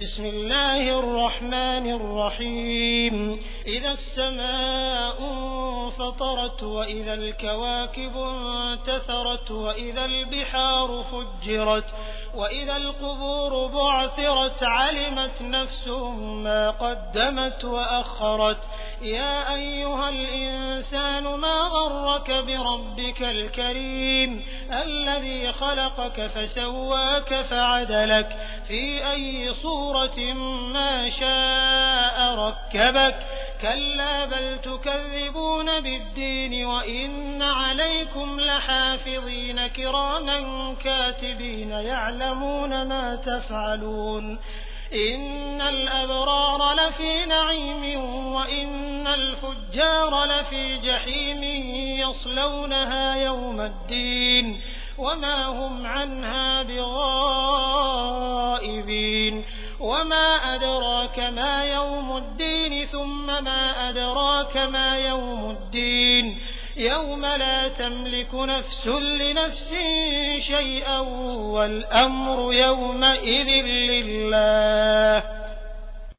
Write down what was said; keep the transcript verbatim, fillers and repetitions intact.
بسم الله الرحمن الرحيم إذا السماء انفطرت وإذا الكواكب انتثرت وإذا البحار فجرت وإذا القبور بعثرت علمت نفس ما قدمت وأخرت يا أيها الإنسان ما غرك بربك الكريم الذي خلقك فسواك فعدلك في أي صورة ما شاء ركبك كلا بل تكذبون بالدين وإن عليكم لحافظين كراما كاتبين يعلمون ما تفعلون إن الأبرار لفي نعيم وإن الفجار لفي جحيم يصلونها يوم الدين وما هم عنها بغائبين وما أدراك ما يوم الدين ثم ما أدراك ما يوم الدين يوم لا تملك نفس لنفس شيئا والأمر يومئذ لله